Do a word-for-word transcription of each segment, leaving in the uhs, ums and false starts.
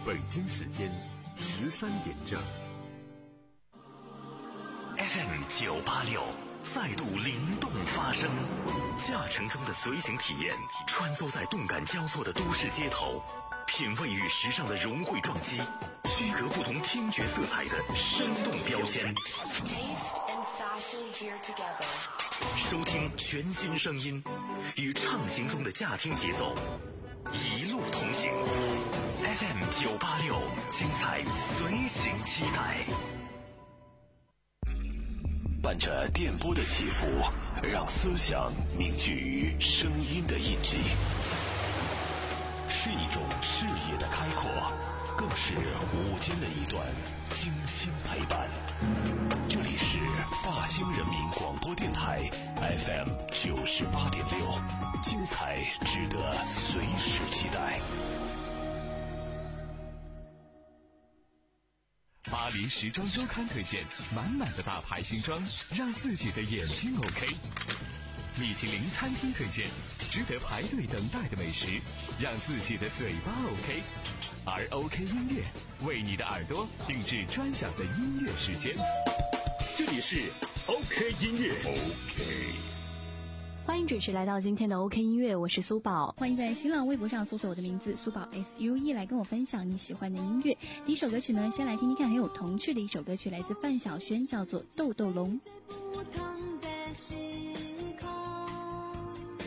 北京时间十三点整。 F M 九八六再度灵动发声，驾乘中的随行体验，穿梭在动感交错的都市街头，品味与时尚的融汇撞击，区隔不同听觉色彩的生动标签。收听全新声音，与畅行中的驾听节奏，一路同行。F M 九八六，精彩随行期待。 伴着电波的起伏，让思想凝聚于声音的印记，是一种视野的开阔，更是午间的一段精心陪伴。这里是大兴人民广播电台 F M 九十八点六，精彩值得随时期待。 巴黎时装周刊推荐满满的大牌新装，让自己的眼睛 OK。米其林餐厅推荐值得排队等待的美食，让自己的嘴巴 OK。而 OK 音乐为你的耳朵定制专享的音乐时间。这里是 OK 音乐 OK。 欢迎准时来到今天的 OK 音乐，我是苏宝。 欢迎在新浪微博上搜索我的名字苏宝 S U E 来跟我分享你喜欢的音乐。第一首歌曲呢，先来听听看很有童趣的一首歌曲，来自范晓萱，叫做《豆豆龙》。 不同的时空，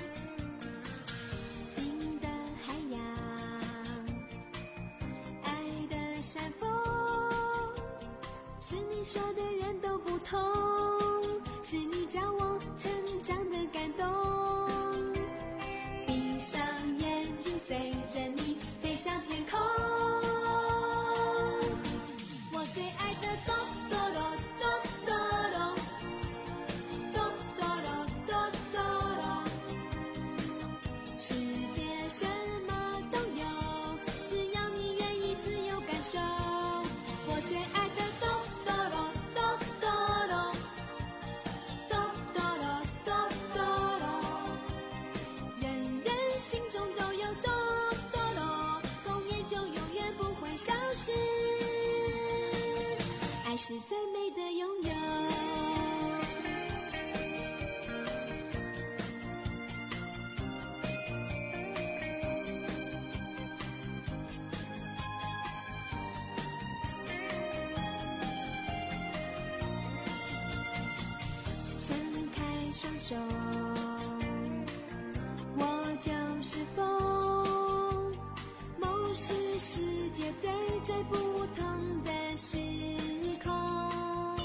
新的海洋，爱的山峰，是你说的人都不同，是你教我成长的感动，闭上眼睛随着你飞向天空，我最爱的哆哆哆哆哆哆哆哆哆哆哆，世界什么都有，只要你愿意自由感受，我最爱的哆哆哆哆哆哆哆哆哆哆哆，人人心中都有哆哆哆，童年就永远不会消失，爱是最美的拥有。伸开双手，我就是风，梦是世界最最不同的时空，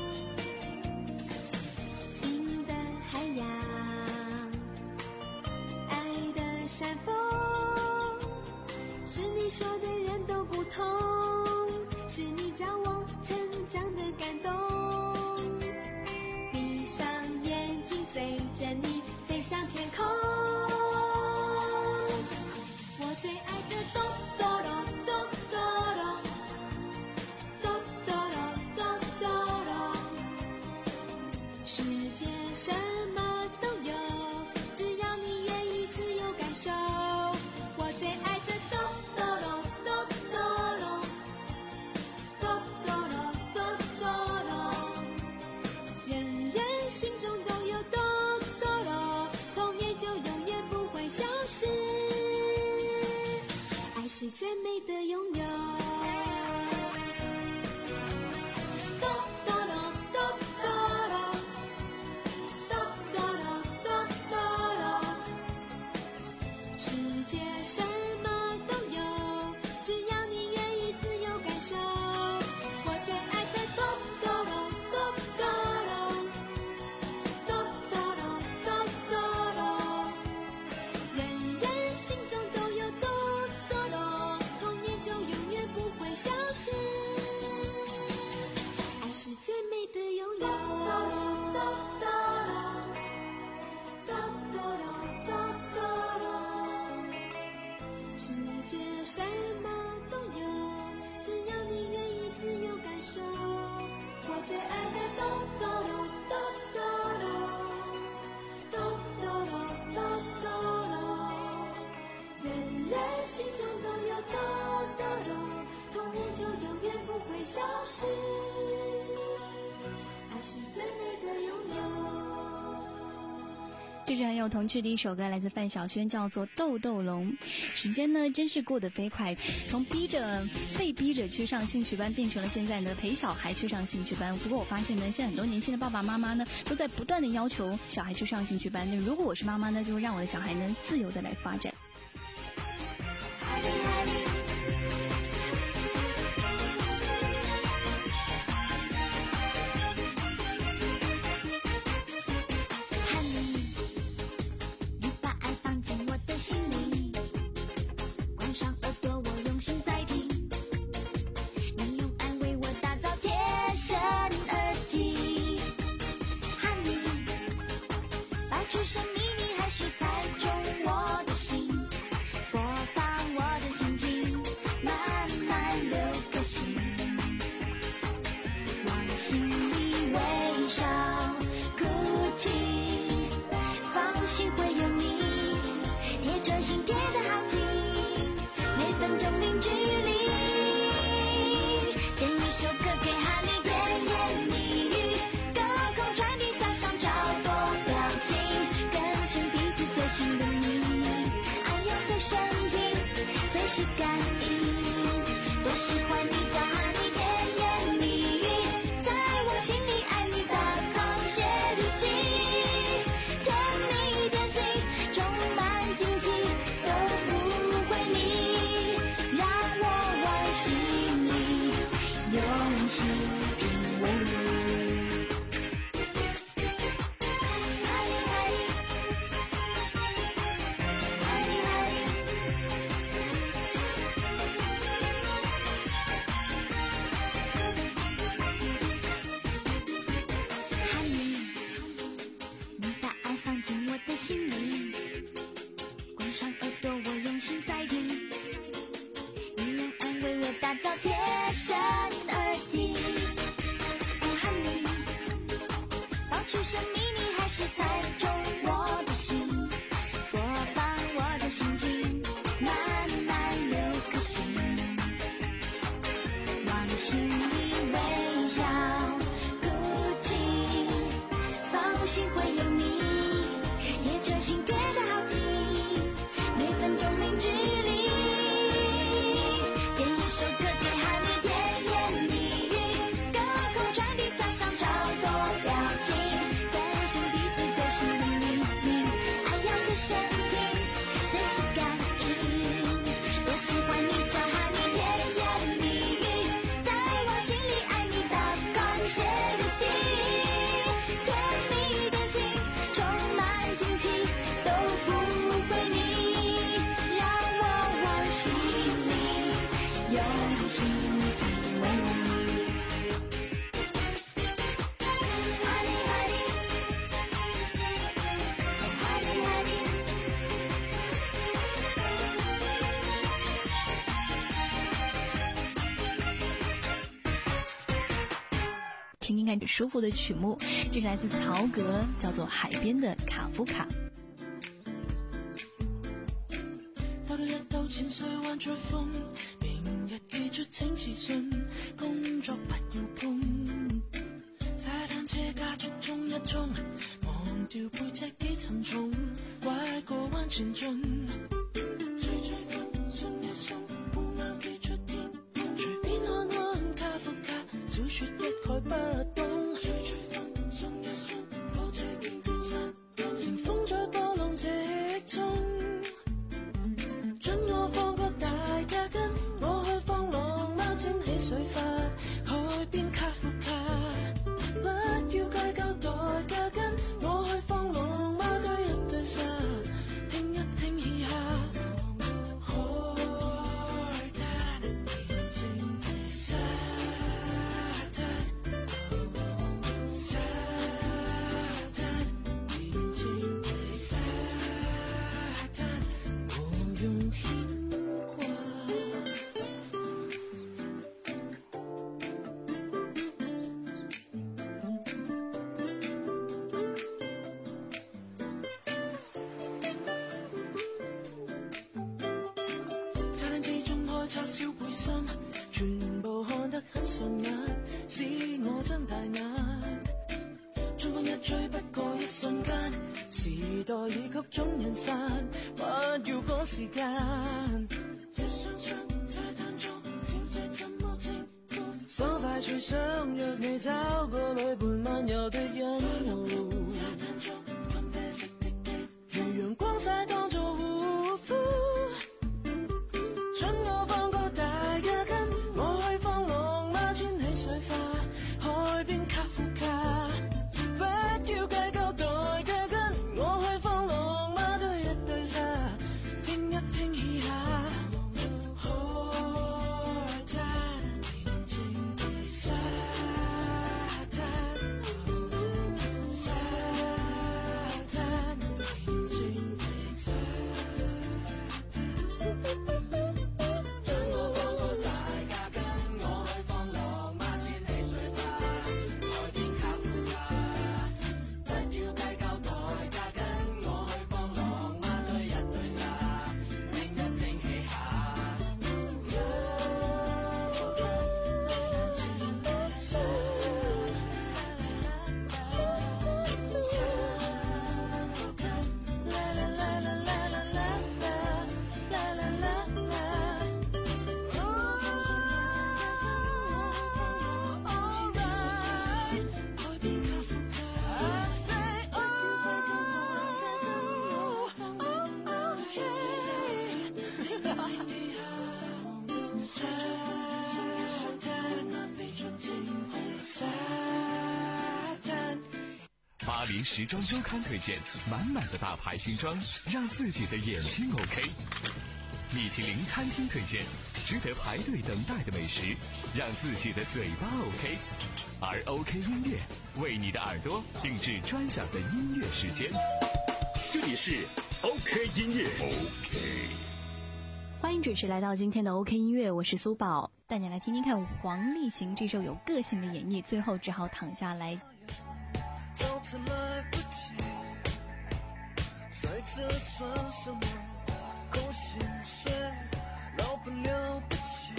新的海洋，爱的山峰，是你说的人都不同，是你教我成长的感动，闭上眼睛随着你飞向天空，我最爱的哆哆哆哆哆哆哆哆哆哆，世界什么都有，只要你愿意自由感受，我最爱的哆哆哆哆哆哆哆哆哆哆，人人心中都有哆哆哆，童年就永远不会消失，爱是最美的拥有。哆哆哆哆哆哆哆哆哆哆哆，世界什么都有，只要你愿意自由感受，我最爱的哆哆哆哆哆哆哆哆哆哆，人人心中都有哆哆哆，童消失，爱是最美的拥有。 这是很有童趣的一首歌，来自范晓萱，叫做《豆豆龙》。时间呢，真是过得飞快，从逼着被逼着去上兴趣班，变成了现在呢陪小孩去上兴趣班。不过我发现呢，现在很多年轻的爸爸妈妈呢，都在不断的要求小孩去上兴趣班。那如果我是妈妈呢，就让我的小孩呢自由的来发展。 只是秘密还是猜中我的心，播放我的心情，慢慢流个心，往心里微笑哭泣，放心会有你，贴着心贴得好紧，每分钟零距离，点一首歌给哈你，甜言蜜语，隔空传递加上超多表情，最新的秘密，爱要随身听，随时感应。多喜欢你叫哈你，甜言蜜语，在我心里爱你大康写日记，甜蜜点心，充满惊奇，都不会腻，让我往心里用心品味你。打造贴身耳机，不喊你，保持神秘，你还是猜中我的心，播放我的心情，慢慢流个心，往心里微笑哭泣，放心会有你，贴着心贴得好紧，每分钟零距离。首歌给哈你，甜言蜜语，隔空传递加上超多表情，更新彼此最新的秘密，爱要随身听，随时感应。多喜欢你叫哈你，甜言蜜语，在我心里爱你大纲写日记，甜蜜点心，充满惊奇，都不会腻，让我往心里用心品味你。哈尼哈尼，哈尼哈尼。 听听看这舒服的曲目，这是来自曹格，叫做《海边的卡夫卡》。 跑到一兜淺水灣再風，明日記住請自信，工作不要碰。踩單車加速衝一衝，忘掉背脊幾沉重，拐個彎前進。吹吹風，鬆一鬆，烏鴉飛出天空，隨便看看卡夫卡，小說一概不懂。吹吹風，鬆一鬆，火車邊捐山，乘風在波浪直衝。准我放個大架筋，我去放浪貓蒸起水花，海邊卡夫卡，不要計較代價跟，我去放浪貓堆一堆沙，聽一聽嘻哈。海灘寧靜的沙灘，沙灘寧靜的沙灘，我用牽掛。沙灘之中開叉燒背心，全部看得很上眼，使我睜大眼。春風一吹不過一瞬間，時代已給眾人散，不要趕時間。一雙親在攤中，小姐怎麼稱呼？手快隨想約你找個女伴漫遊的人路。在攤中飲啡色的機，如陽光曬當作護膚。准我放個大家跟，我去放浪馬，千禧水花，海邊卡夫卡。不要計較代價跟，我去放浪馬，對一對沙，聽一聽嘻哈。海灘平靜的沙灘，沙灘平靜的沙灘。 巴黎时装周刊推荐满满的大牌新装，让自己的眼睛 OK。米其林餐厅推荐值得排队等待的美食，让自己的嘴巴 OK。而 OK 音乐为你的耳朵定制专享的音乐时间。 这里是 OK 音乐 OK。 欢迎准时来到今天的 OK 音乐，我是苏宝，带你来听听看黄立行这首有个性的演绎，最后只好躺下来。 早餐来不及，塞车算什么？扣薪水，老板了不起。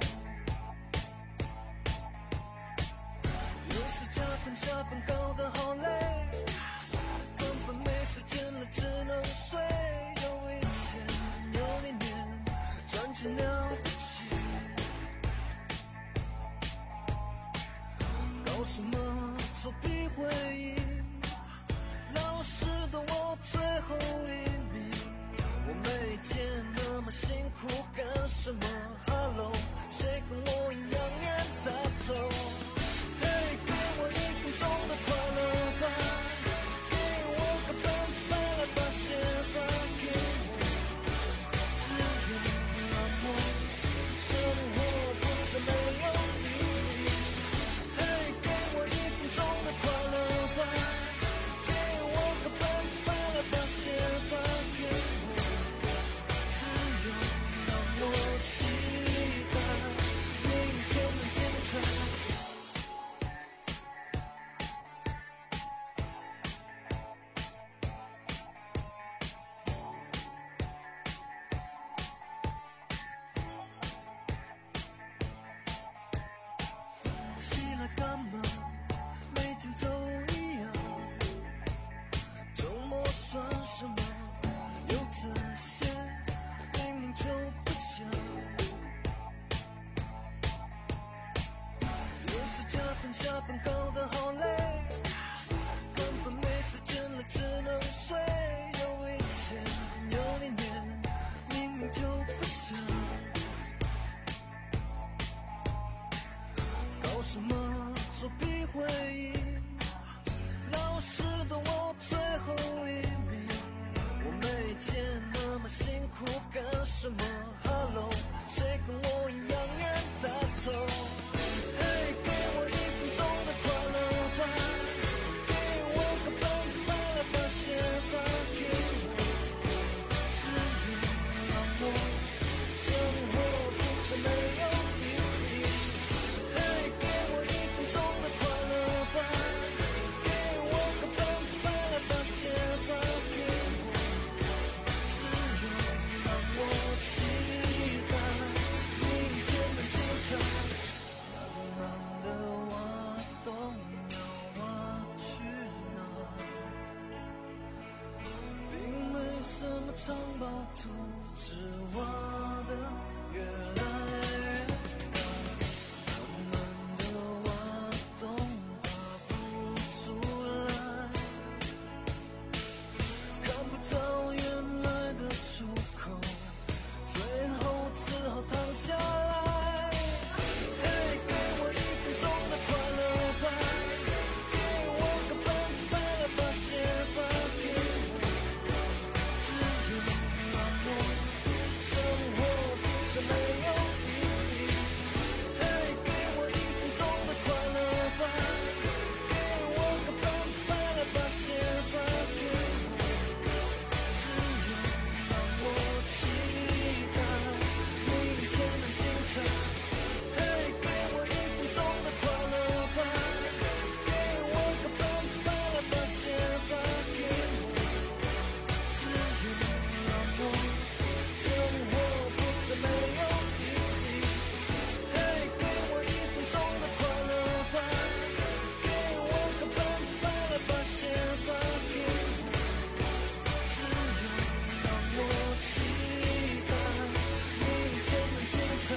有时加班下班搞得好累，根本没时间了，只能睡。有一天，有一年，赚钱了不起。搞什么作弊会议？老师的我最后一名。我每天那么辛苦干什么 ？Hello， 谁跟我一样念大头？嘿，给我一分钟的快乐吧，给我个办法来发泄吧，给我自由浪漫，生活不再没有意义。嘿，给我一分钟的快乐吧，给我个办法来发泄吧，给我自由让我期待明天的精彩。起来干嘛？每天都一样。周末算什么？有这些，明明就不想。有时加班下班搞得好累，根本没时间了，只能睡。有一天，有一年，明明就不想。搞什么作弊会议？老师的我最后一名。我每天那么辛苦干什么 ？Hello， 谁跟我一样念大头？嘿，给我一分钟的快乐吧，给我个办法来发泄吧，给我自由让我生活不再没有意义。嘿，给我一分钟的快乐吧， 藏宝图，只挖的越来越高，慢慢的挖洞爬不出来，看不到原来的出口，最后只好躺下来。嘿，给我一分钟的快乐吧，给我个办法来发泄吧，给我自由浪漫，生活不再没有意义。嘿，给我一分钟的快乐吧，给我个办法来发泄吧，给我自由让我期待明天的精彩。嘿，给我一分钟的快乐吧，给我个办法来发泄吧，给我自由让我生活不再没有意义。嘿，给我一分钟的快乐吧，给我个办法来发泄吧，给我自由让我期待明天的精彩。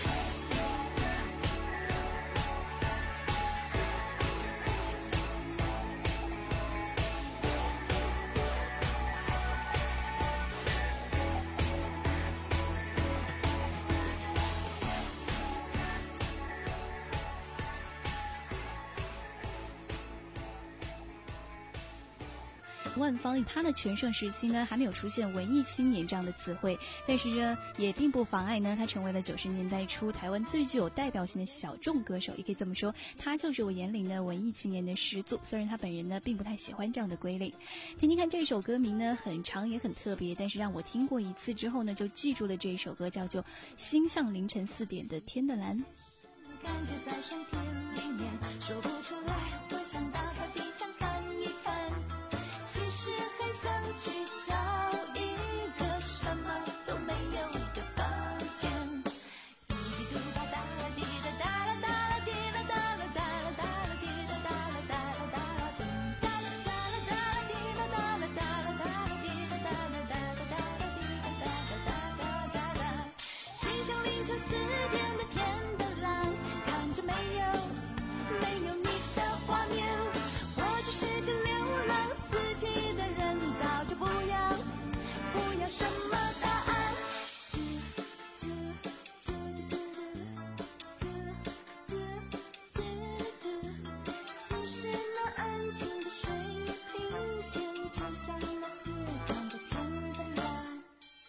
万芳他的全盛时期呢，还没有出现文艺青年这样的词汇，但是呢，也并不妨碍呢，他成为了九十年代初台湾最具有代表性的小众歌手，也可以这么说，他就是我眼里的文艺青年的始祖。虽然他本人呢，并不太喜欢这样的归类。听听看这首歌名呢，很长也很特别，但是让我听过一次之后呢，就记住了这首歌，叫做《心像凌晨四点的天的蓝》。 感觉在身体里面说不出来，我想打开冰箱看一看，其实很想去找一个什么都没有的房间。滴滴嘟吧哒啦滴哒哒啦哒啦滴啦哒啦哒啦哒啦滴哒哒啦哒啦哒啦咚哒啦哒啦哒啦滴啦哒啦哒啦哒啦滴啦哒啦哒啦哒啦滴啦哒啦哒啦哒啦。心像凌晨四点的天的蓝，看着没有没有你的画面，我就是个流浪四季的人，早就不要不要什么答案。吱吱吱吱吱吱吱吱，心是那安静的水平线，就像那四方的天的蓝。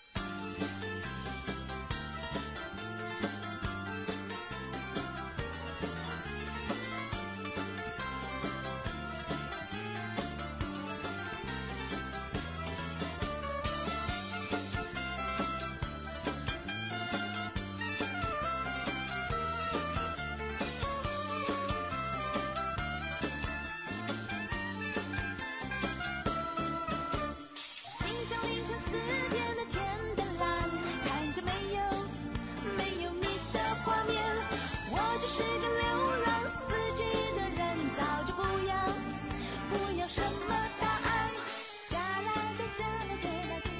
心像凌晨四点的天的蓝，看着没有没有你的画面，我就是个流浪四季的人，早就不要不要什么答案。哒啦哒哒啦哒啦哒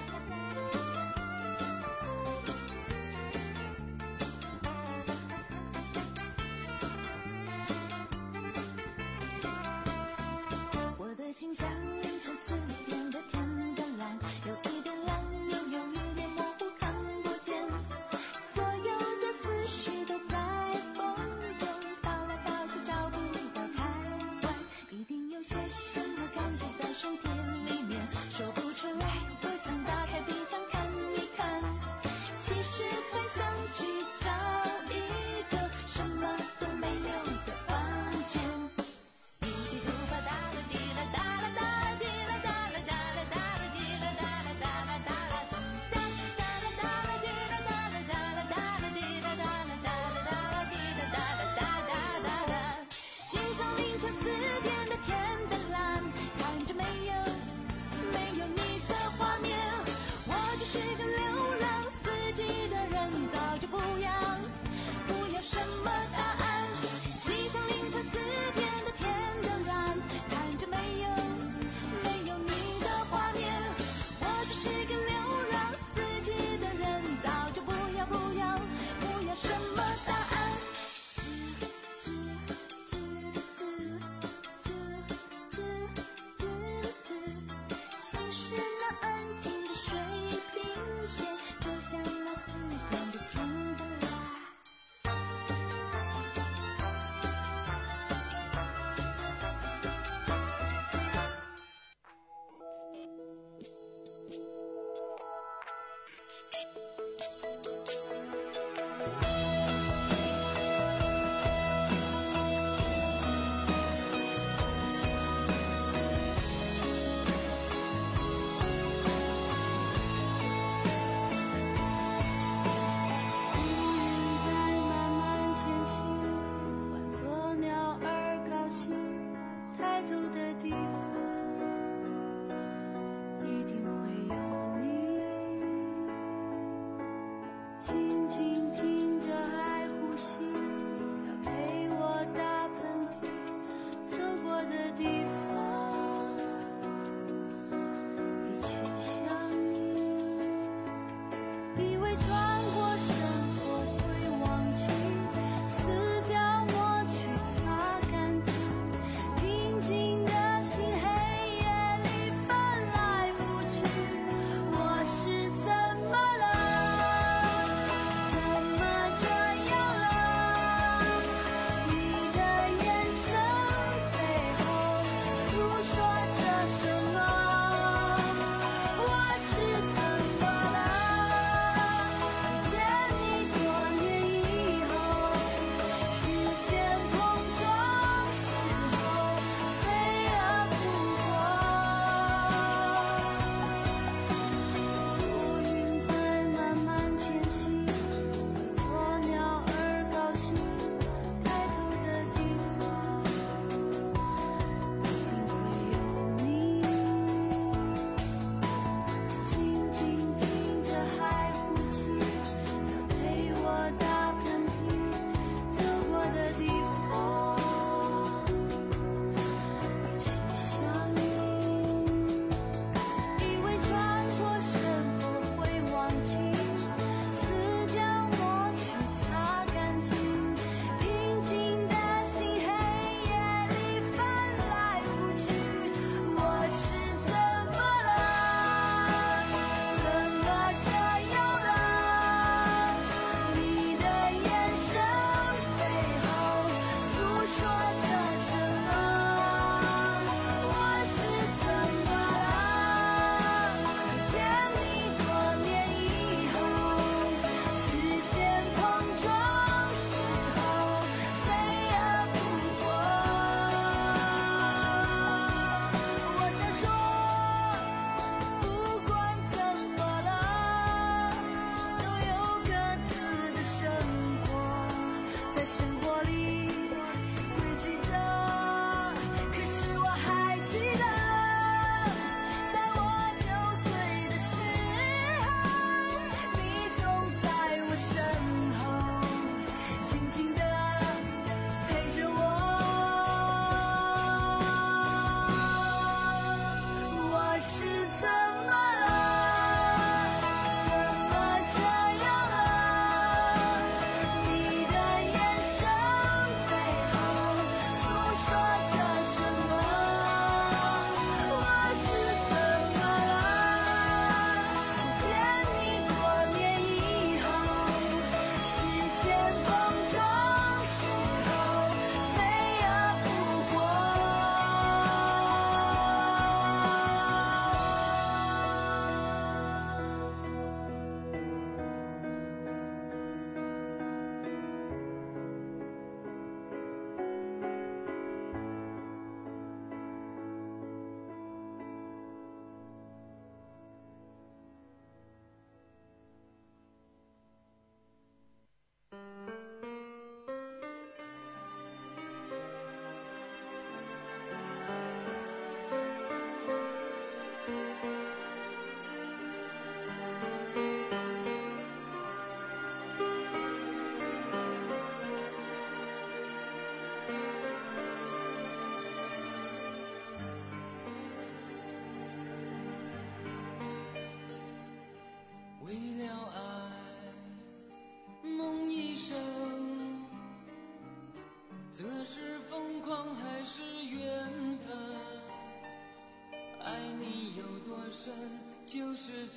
啦。我的心像凌晨四点的天的蓝，有一点蓝，又有一点模糊，看不见。所有的思绪都在风中飘来飘去，找不到开关。一定有些什么感觉在身体里面，说不出来。我想打开冰箱看一看，其实很想去找一个什么都没有的房间。滴滴嘟吧哒啦滴啦哒啦哒啦滴啦哒啦哒啦哒啦滴啦哒啦哒啦哒啦咚哒哒啦哒啦滴啦哒啦哒啦哒啦滴啦哒啦哒啦哒啦滴啦哒啦哒哒哒哒。心上凌晨四点的天的蓝，看着没有没有你的画面，我就是个流浪四季的人，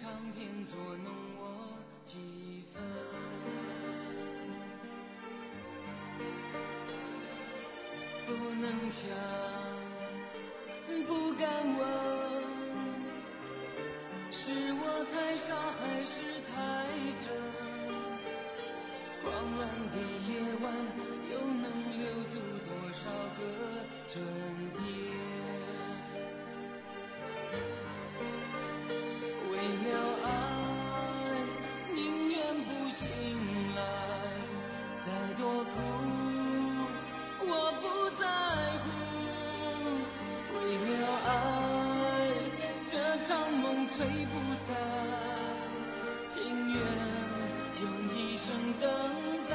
苍天作弄我几分。不能想，不敢问，是我太傻还是太真？狂乱的夜晚，又能留住多少个春天？为了爱，宁愿不醒来，再多苦我不在乎。为了爱，这场梦吹不散，情愿用一生等待。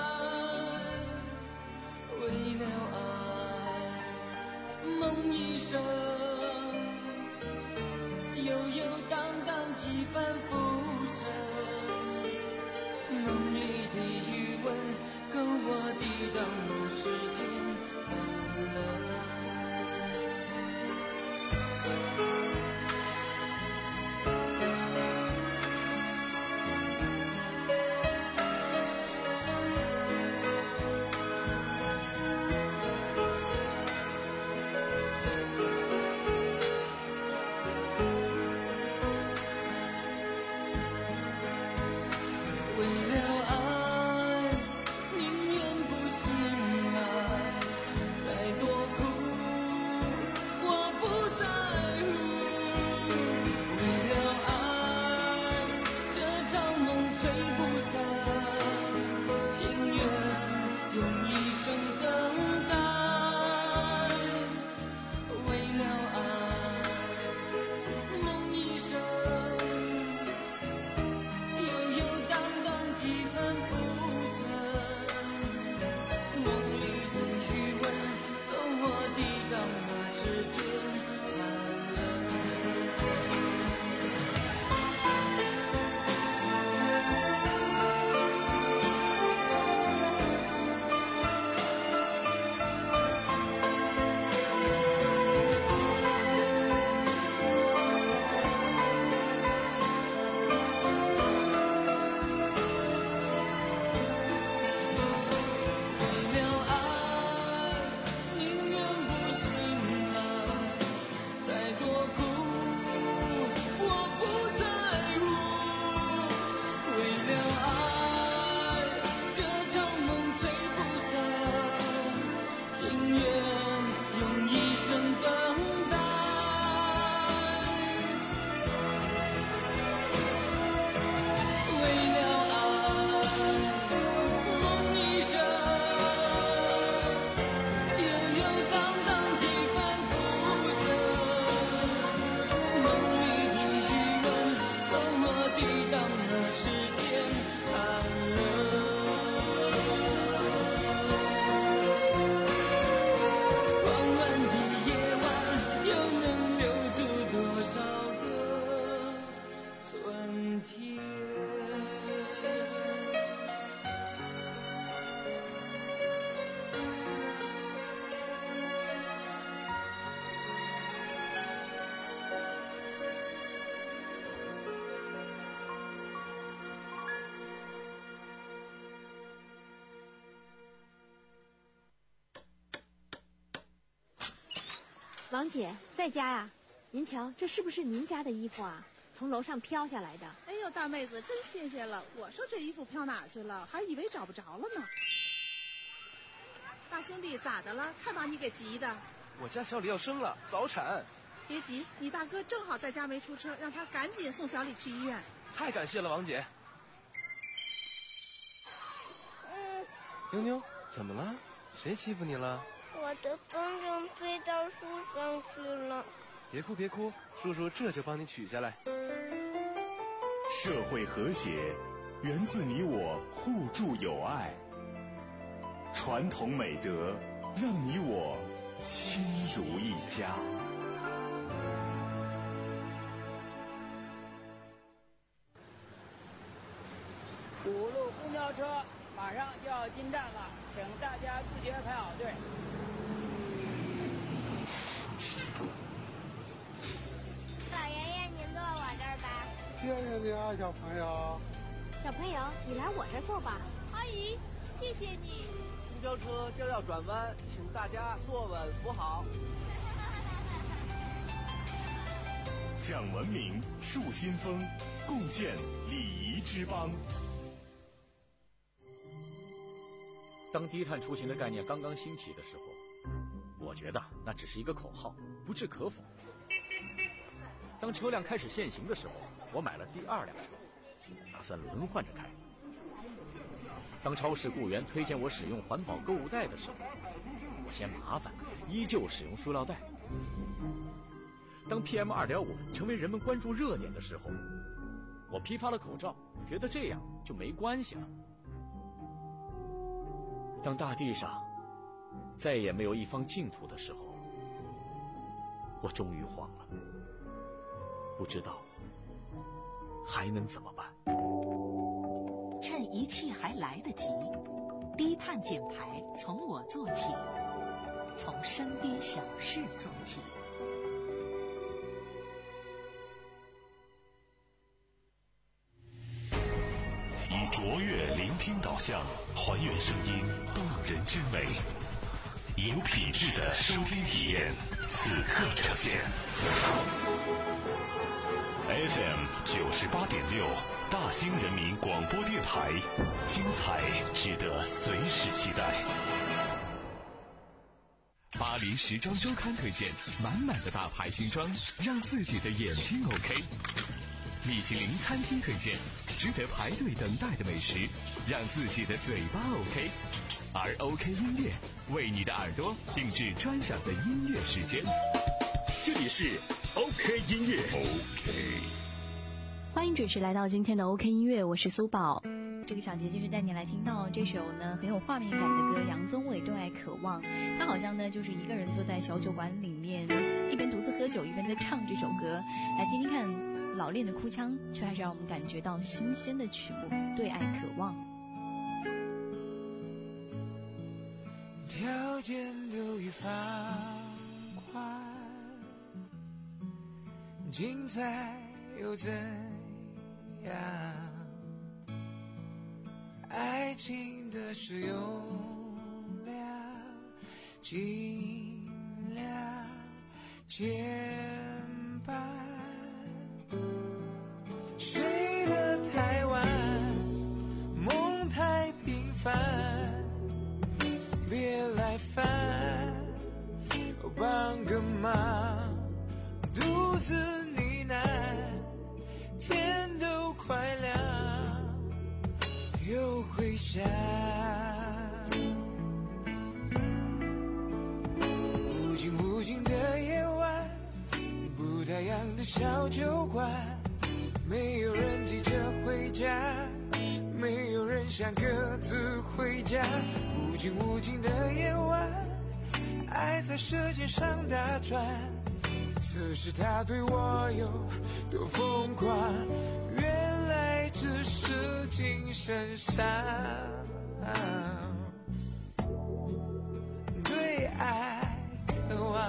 为了爱，梦一生悠悠荡荡几番浮生。梦里的余温够我抵挡那世间寒冷。 王姐在家呀？您瞧，这是不是您家的衣服啊？从楼上飘下来的。 哎呦，大妹子真新鲜了！我说这衣服飘哪去了，还以为找不着了呢。大兄弟咋的了？看把你给急的。 我家小李要生了，早产。 别急，你大哥正好在家没出车，让他赶紧送小李去医院。 太感谢了，王姐。 嗯。 妞妞，怎么了？谁欺负你了？ 我的风筝飞到树上去了。 别哭别哭，叔叔这就帮你取下来。 社会和谐源自你我互助友爱，传统美德让你我亲如一家。 五路公交车马上就要进站了，请大家自觉排好队。 老爷爷，您坐我这儿吧。 谢谢你啊，小朋友。 小朋友，你来我这坐吧。 阿姨，谢谢你。 公交车就要转弯，请大家坐稳扶好。 讲文明，树新风，共建礼仪之邦。 当低碳出行的概念刚刚兴起的时候，我觉得那只是一个口号，不置可否。当车辆开始限行的时候，我买了第二辆车，打算轮换着开。当超市雇员推荐我使用环保购物袋的时候，我嫌麻烦，依旧使用塑料袋。当 P M 二点五 成为人们关注热点的时候，我批发了口罩，觉得这样就没关系了。当大地上再也没有一方净土的时候，我终于慌了，不知道还能怎么办。 趁一切还来得及，低碳减排从我做起，从身边小事做起。 以卓越聆听导向，还原声音动人之美，有品质的收听体验，此刻呈现。F M 九十八点六，大兴人民广播电台，精彩值得随时期待。 巴黎时装周刊推荐满满的大牌新装，让自己的眼睛 OK。米其林餐厅推荐值得排队等待的美食，让自己的嘴巴 OK。而 OK 音乐为你的耳朵定制专享的音乐时间。这里是 OK 音乐 OK。 欢迎准时来到今天的 OK 音乐，我是苏宝。这个小节就是带你来听到这首呢很有画面感的歌，杨宗纬《对爱渴望》。他好像呢就是一个人坐在小酒馆里面，一边独自喝酒，一边在唱这首歌。来听听看，老练的哭腔，却还是让我们感觉到新鲜的曲目《对爱渴望》。 条件都已放宽，精彩又怎样？爱情的使用量尽量减半，睡得太晚，梦太平凡，别来烦，帮个忙，独自呢喃，天都快亮，又回想。无尽无尽的夜晚，不打烊的小酒馆，没有人急着回家，没有人想各自回家。无尽无尽的夜晚，爱在舌尖上打转，测试他对我有多疯狂，原来只是精神上对爱渴望，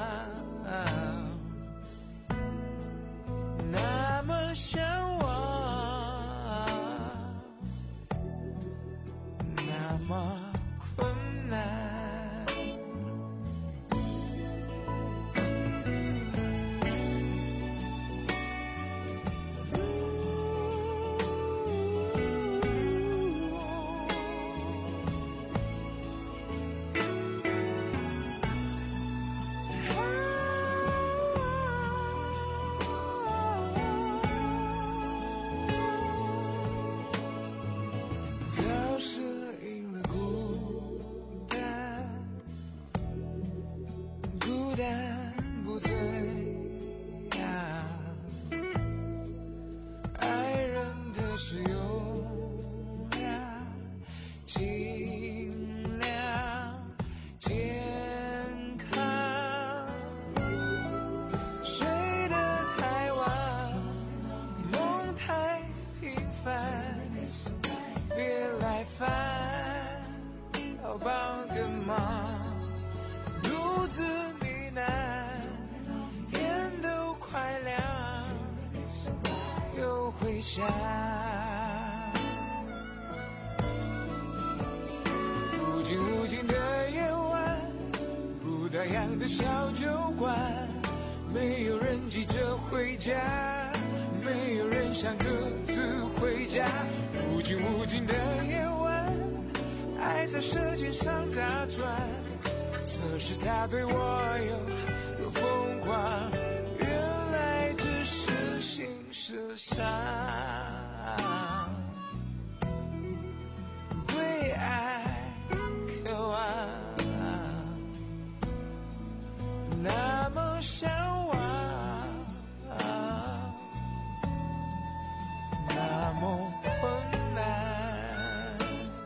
那么向往，那么困难。想下。无尽无尽的夜晚，不打烊的小酒馆，没有人急着回家，没有人想各自回家。无尽无尽的夜晚，爱在舌尖上打转，测试他对我有多疯狂，原来只是心事上对爱渴望，那么向往，那么困难，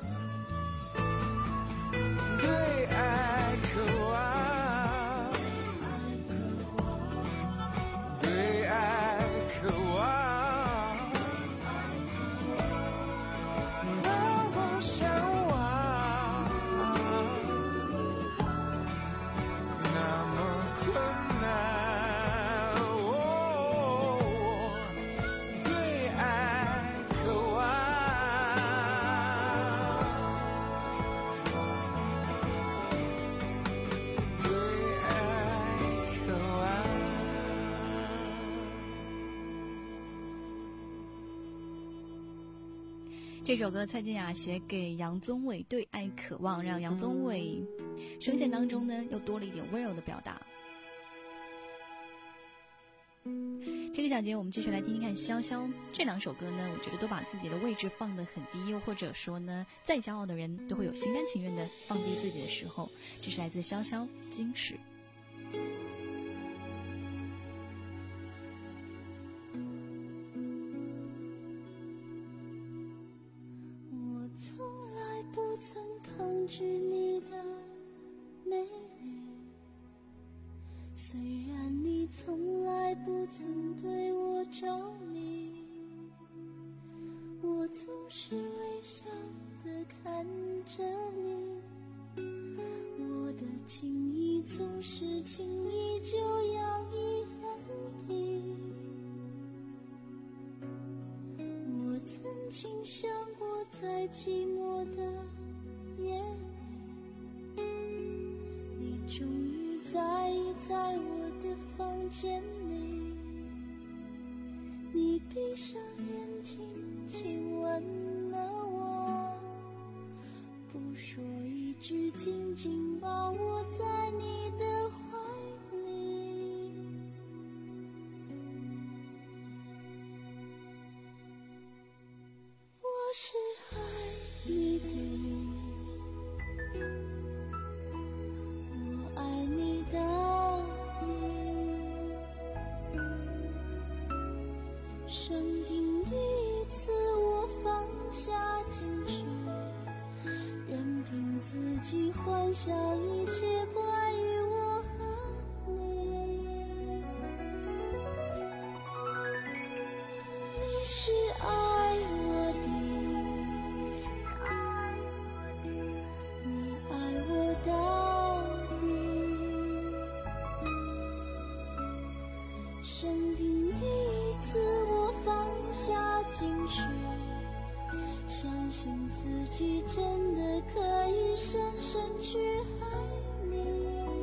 对爱渴望，对爱渴望，那么向往，那么困难，哦，对爱渴望，对爱渴望。 这首歌蔡健雅写给杨宗纬，对爱渴望，让杨宗纬声线当中呢又多了一点温柔的表达。这个小节我们继续来听听看潇潇这两首歌呢，我觉得都把自己的位置放得很低，又或者说呢再骄傲的人都会有心甘情愿的放低自己的时候。这是来自潇潇矜持。 我从来不曾抗拒你的美丽，虽然你从来不曾对我着迷，我总是微笑地看着你，我的情意总是轻易就洋溢眼底。我曾经想过，在寂寞的夜里，你终于在意在我的房间里，你闭上眼睛亲吻了我，不说一句，紧紧抱我在你的怀里。我是爱你的，我爱你到底。生平第一次我放下矜持，任凭自己幻想一切关于我和你。你是爱我的，你爱我到底。生平第一次我放下矜持，相信自己真的可以深深去爱你。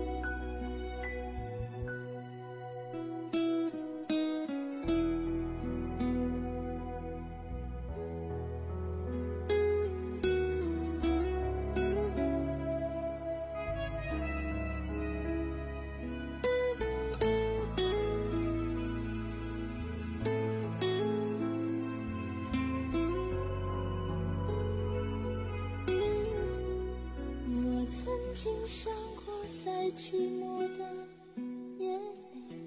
我曾经想过，在寂寞的夜里，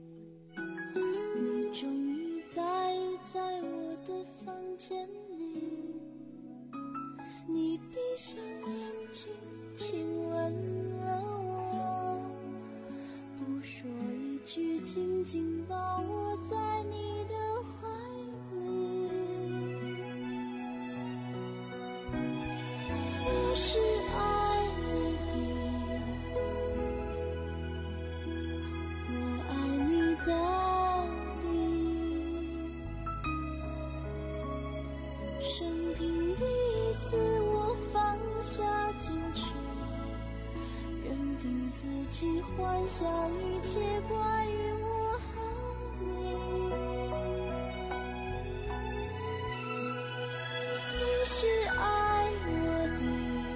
你终于在意在我的房间里，你闭上眼睛亲吻了我，不说一句，紧紧抱我在你的怀里。我是爱你的， 己幻想一切关于我和你。你是爱我的，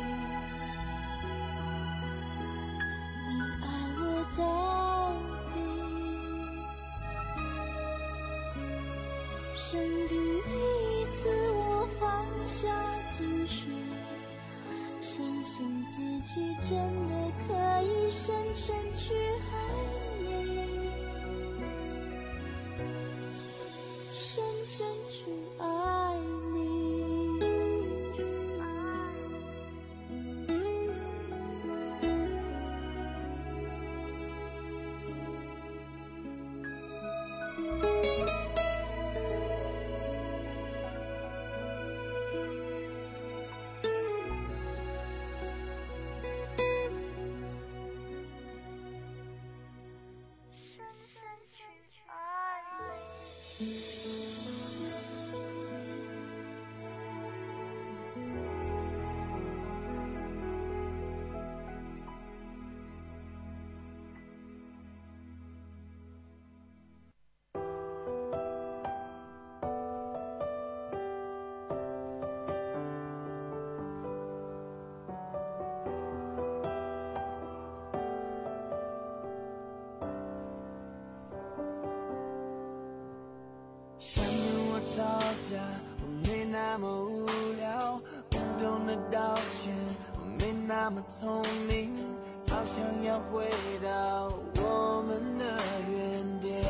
你爱我到底。生命第一次我放下矜持，相信自己真的可以深深去爱你，深深去爱你。 想跟我吵架，我没那么无聊，不懂得道歉，我没那么聪明，好想要回到我们的原点。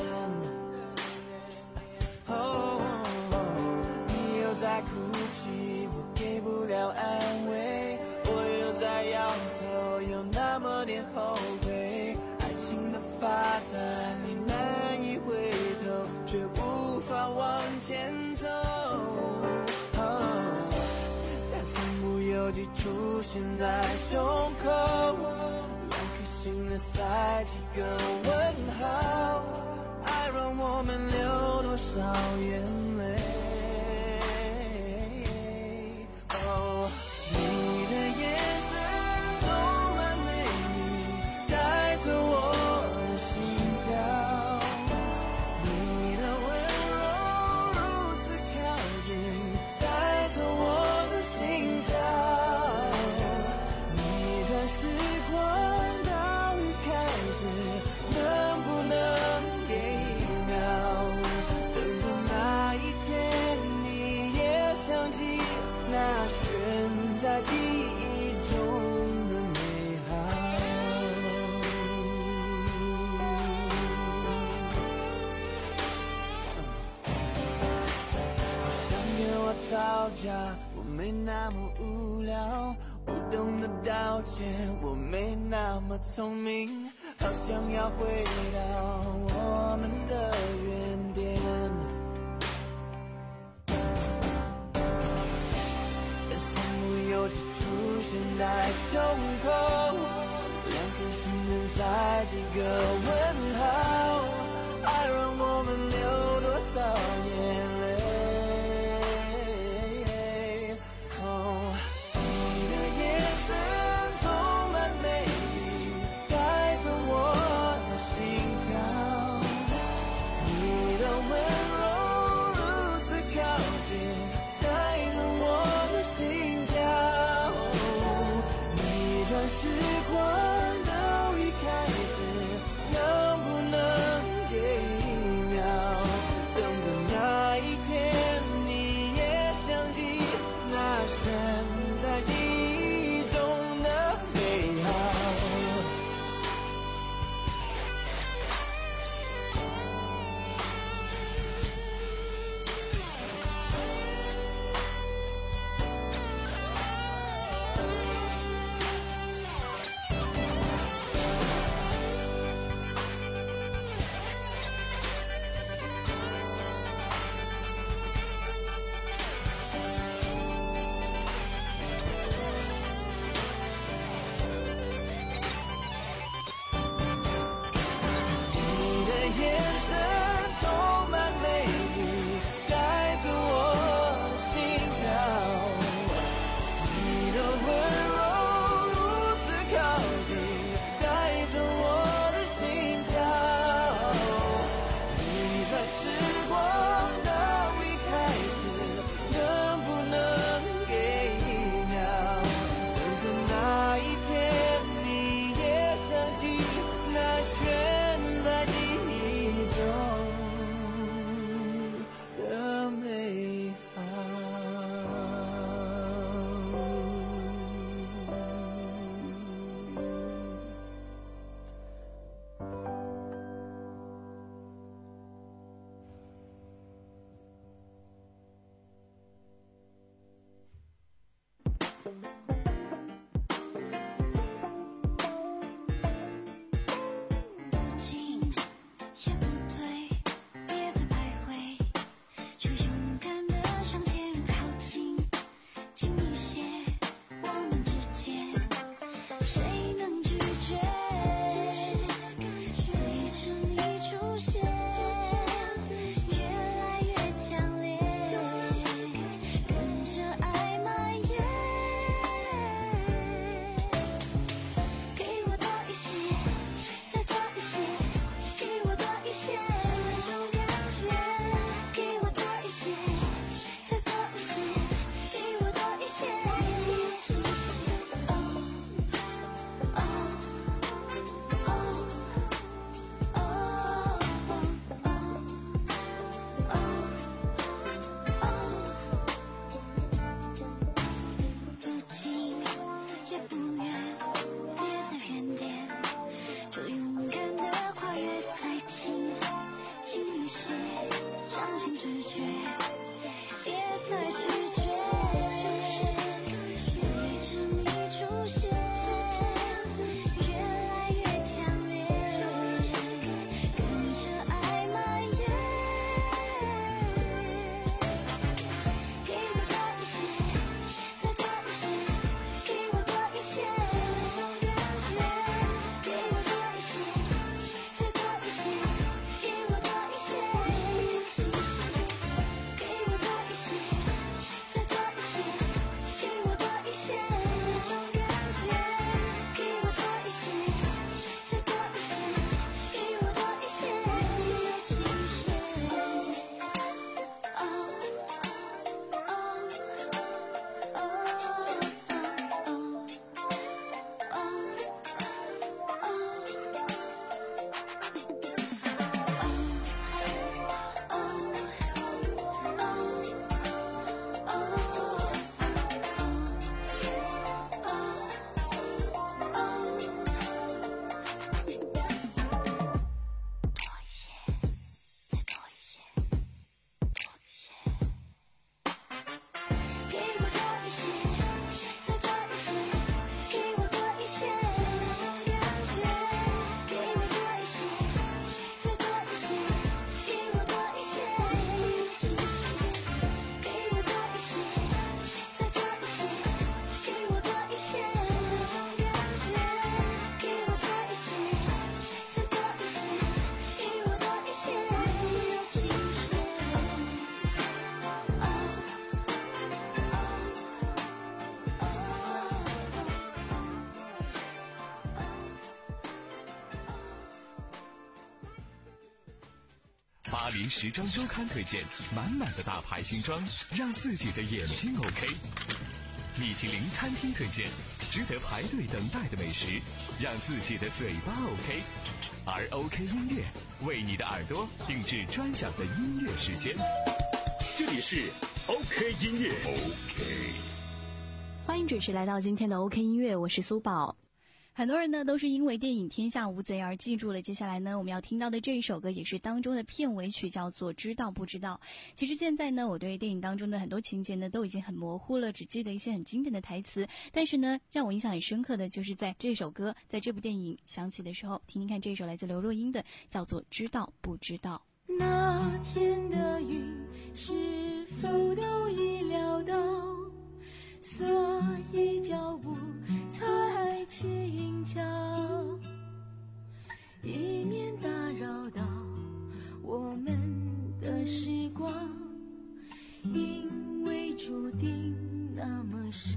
哦，你又在哭泣，我给不了安慰，我又在摇头，有那么点后悔，爱情的发展你难以回头，却无法往前走。哦，但身不由己出现在胸口，两颗心的塞几个问号，爱让我们流多少眼泪。哦，你的眼神充满美丽，带走我的心跳，你的温柔如此靠近，带走我的心跳。你的时光到一开始，能不能给一秒，等着那一天你也想起那悬在记忆中的美好。想跟我吵架，我没那么无聊，不懂得道歉，我没那么聪明，好想要回到我们的原点。在身不由己出现在胸口，两颗心能塞几个问号，爱让我们流多少眼泪。哦，你的眼神充满美丽，带走我的心跳，你的温柔如此靠近，带走我的心跳。你的时光都已开始，能不能给一秒，等着那一天你也想起那悬在记忆中的美好。 巴黎时装周刊推荐满满的大牌新装，让自己的眼睛 OK。米其林餐厅推荐值得排队等待的美食，让自己的嘴巴 OK。而 OK 音乐为你的耳朵定制专享的音乐时间。 这里是 OK 音乐 OK。 欢迎准时来到今天的 OK 音乐，我是苏宝。很多人呢都是因为电影《天下无贼》而记住了接下来呢我们要听到的这一首歌，也是当中的片尾曲，叫做《知道不知道》。其实现在呢我对电影当中的很多情节呢都已经很模糊了，只记得一些很经典的台词，但是呢让我印象很深刻的就是在这首歌在这部电影响起的时候，听听看这首来自刘若英的叫做《知道不知道》。 那天的云是否都已料到，所以脚步才轻巧，以免打扰到我们的时光，因为注定那么少。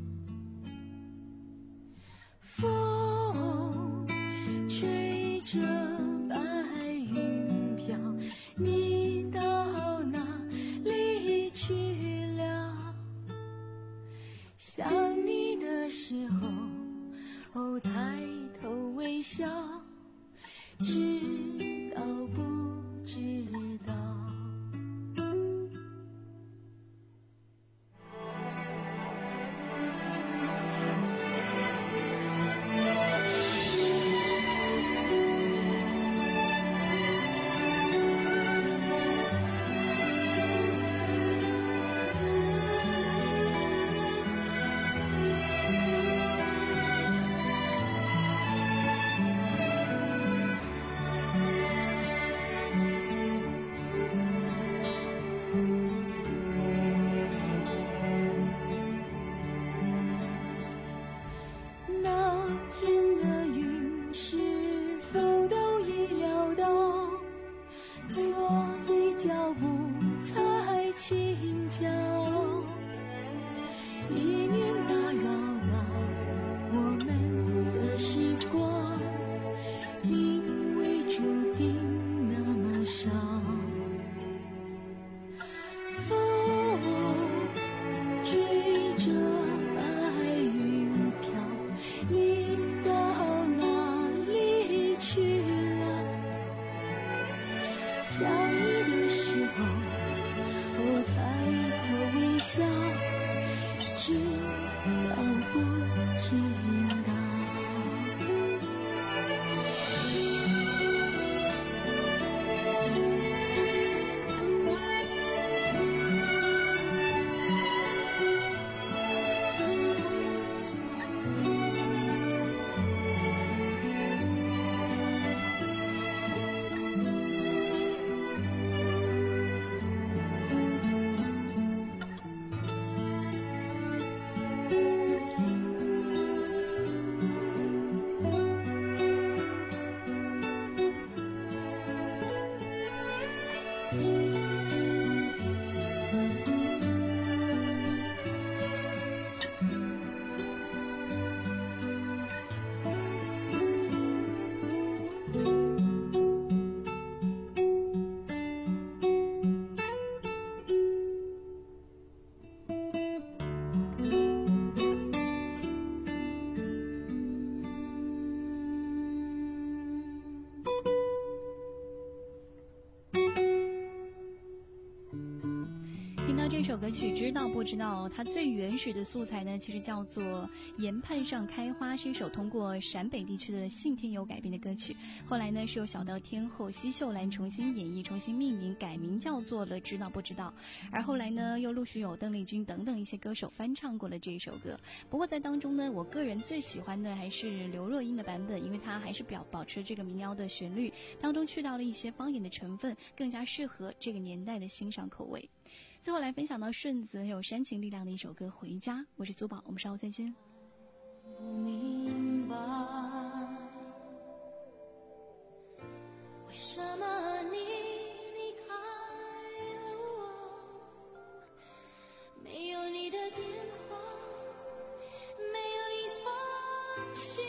风吹着白云飘，你到哪里去了？想你的时候，哦，抬头微笑，知道不知道？ 首歌曲知道不知道，它最原始的素材呢，其实叫做岩畔上开花，是一首通过陕北地区的信天游改编的歌曲。后来呢，是由小调天后奚秀兰重新演绎，重新命名，改名叫做了知道不知道。而后来呢，又陆续有邓丽君等等一些歌手翻唱过了这一首歌。不过在当中呢，我个人最喜欢的还是刘若英的版本，因为它还是表保持这个民谣的旋律，当中去掉了一些方言的成分，更加适合这个年代的欣赏口味。最后来分享到顺子有煽情力量的一首歌《回家》，我是苏宝，我们稍后再见。 不明白为什么你离开了我，没有你的电话，没有一封信，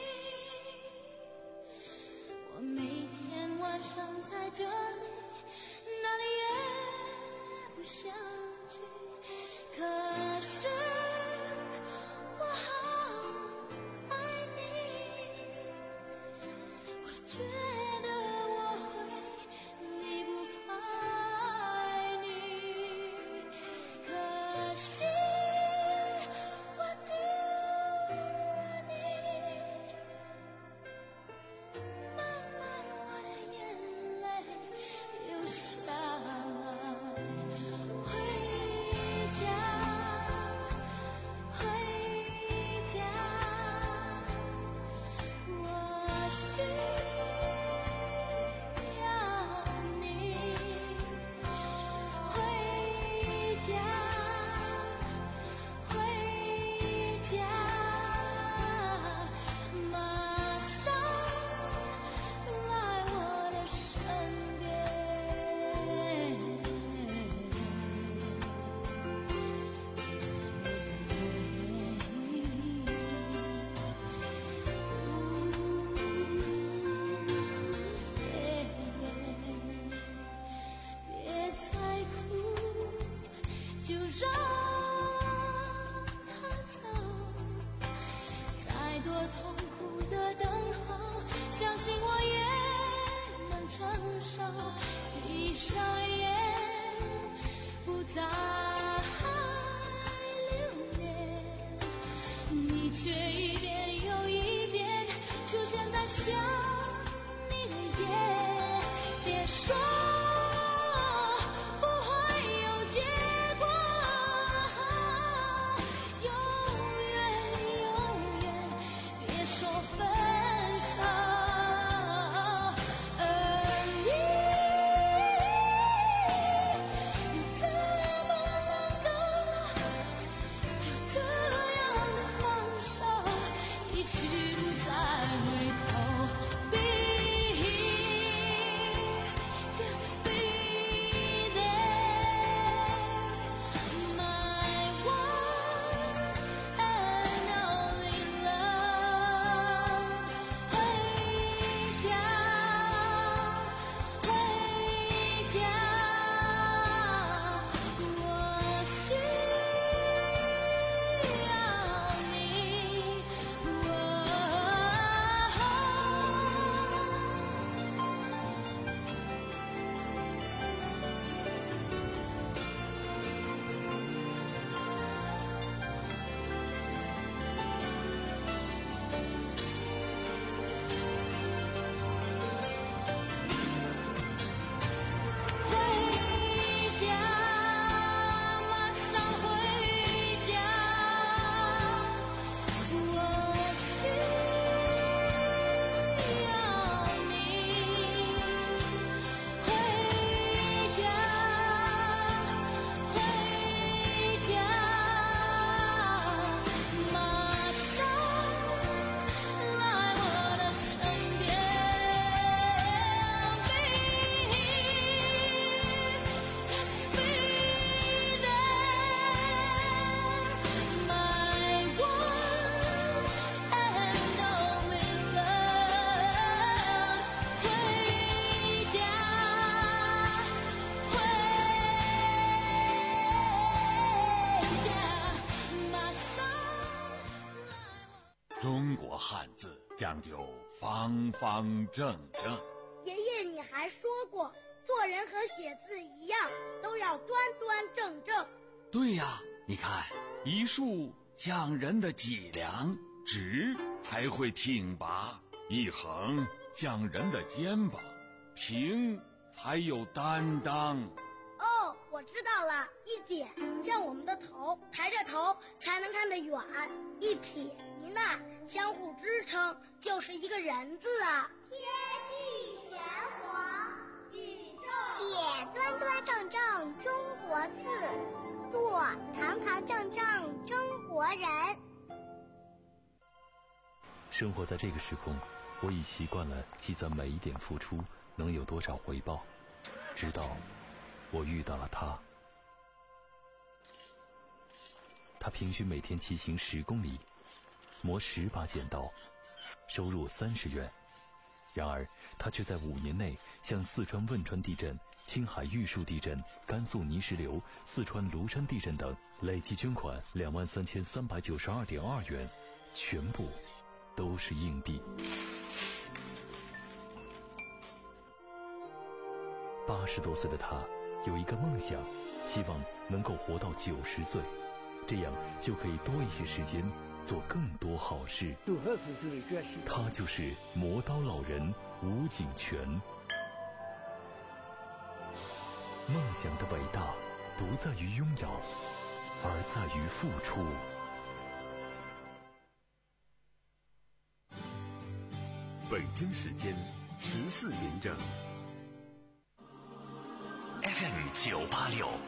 我每天晚上在这里，哪里也不想去，可是我好爱你，我觉得我会离不开你，可惜我丢了你，慢慢我的眼泪流下来，回家，回家，我需要你，回家，回家，马上来我的身边。别再哭，就让它走，再多痛苦的等候，相信我也能承受，闭上眼不再留恋，你却一遍又一遍出现在想你的夜，别说不会有结果，永远永远别说分手，而你又怎么能够就这样的放手，一去不再回头。Be just be there, my one and only love. 回家，回家，我需要你，回家，马上回家，我需要你，回家，回家，马上来我的身边。Just be there, my one and only love. 回家，回家，马上来。 中国汉字讲究方方正正， 爷爷，你还说过，做人和写字一样，都要端端正正。 对呀，你看，一竖匠人的脊梁，直才会挺拔；一横匠人的肩膀，平才有担当。 哦，我知道了，一点像我们的头，抬着头才能看得远；一撇一捺相互支撑，就是一个人字啊。 天地玄黄，宇宙写端端正正中国字，做堂堂正正中国人。 生活在这个时空，我已习惯了计算每一点付出能有多少回报，直到我遇到了他。他平均每天骑行十公里，磨十把剪刀，收入三十元。然而他却在五年内向四川汶川地震、青海玉树地震、甘肃泥石流、四川庐山地震等累计捐款两万三千三百九十二点二元，全部都是硬币。八十多岁的他有一个梦想，希望能够活到九十岁，这样就可以多一些时间做更多好事。他就是磨刀老人吴景全。梦想的伟大不在于拥有，而在于付出。 北京时间十四点整。F M 九八六